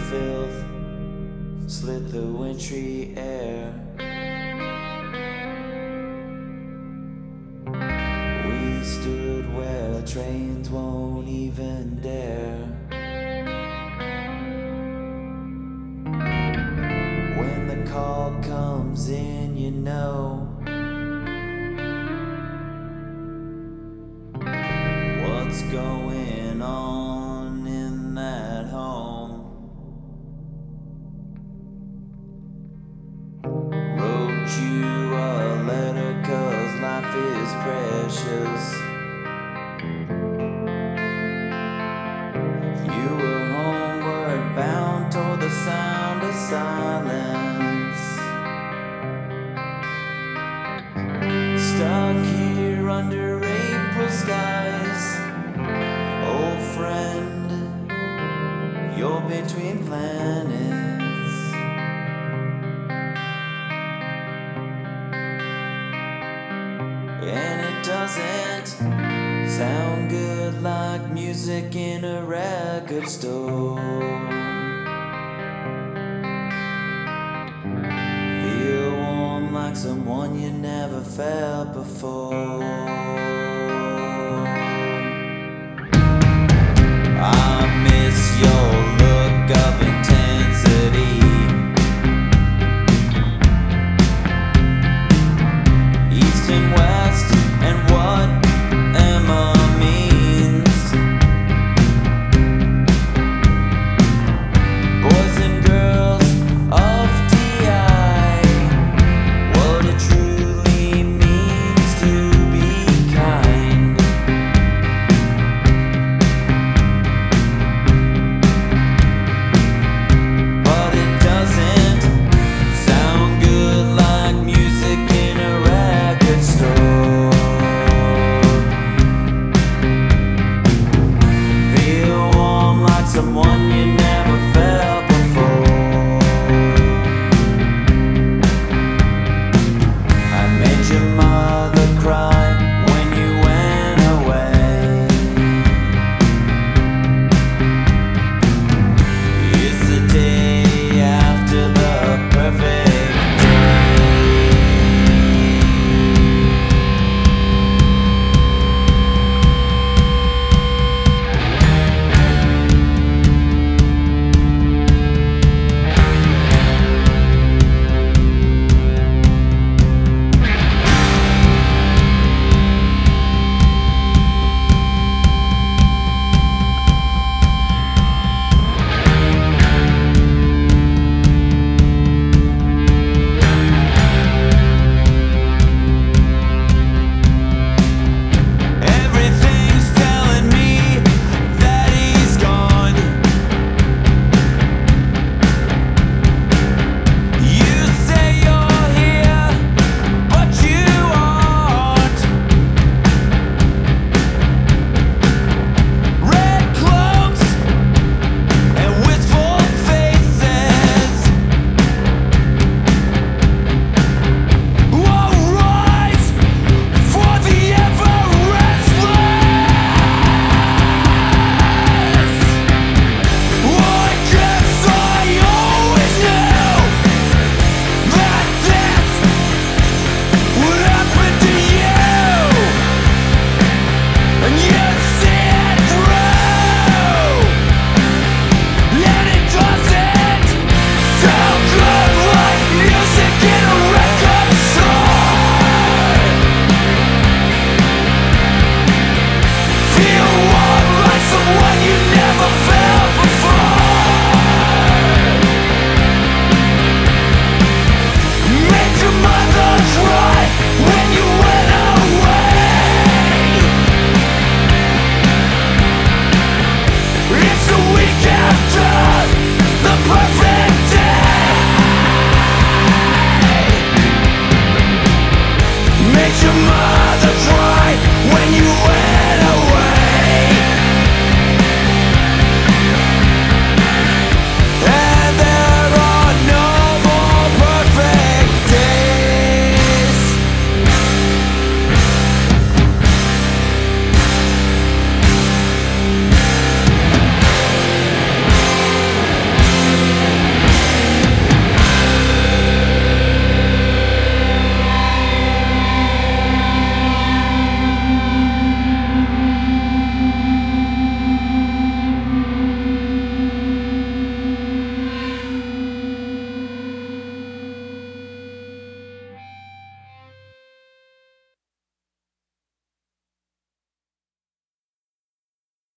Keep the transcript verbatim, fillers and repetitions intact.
filth slit the wintry air. We stood where trains won't even dare. When the call comes in, you know what's going on in that home. Wrote you a letter 'cause life is precious. You were homeward bound toward the sound of silence. Stuck here under April skies. Old friend, you're between planets. And it doesn't sound good like music in a record store. Feel warm like someone you never felt before. I miss your look of intensity. East and west and what Emma means. Boys and girls of D I, what it truly means to be kind. But it doesn't sound good like music in a record store. Feel warm like someone you never felt before. I made your mother cry when you went away. It's the day after the perfect day. Everything's telling me that he's gone. You say you're here, but you aren't. Red cloaks and wistful faces will rise for the ever restless. Well, I guess I always knew that this would happen to you, and you see it through. And it doesn't sound good like music in a record store. Feel warm like someone you never felt before. Made your mother cry when you went away. It's a week after the perfect day. Made your mother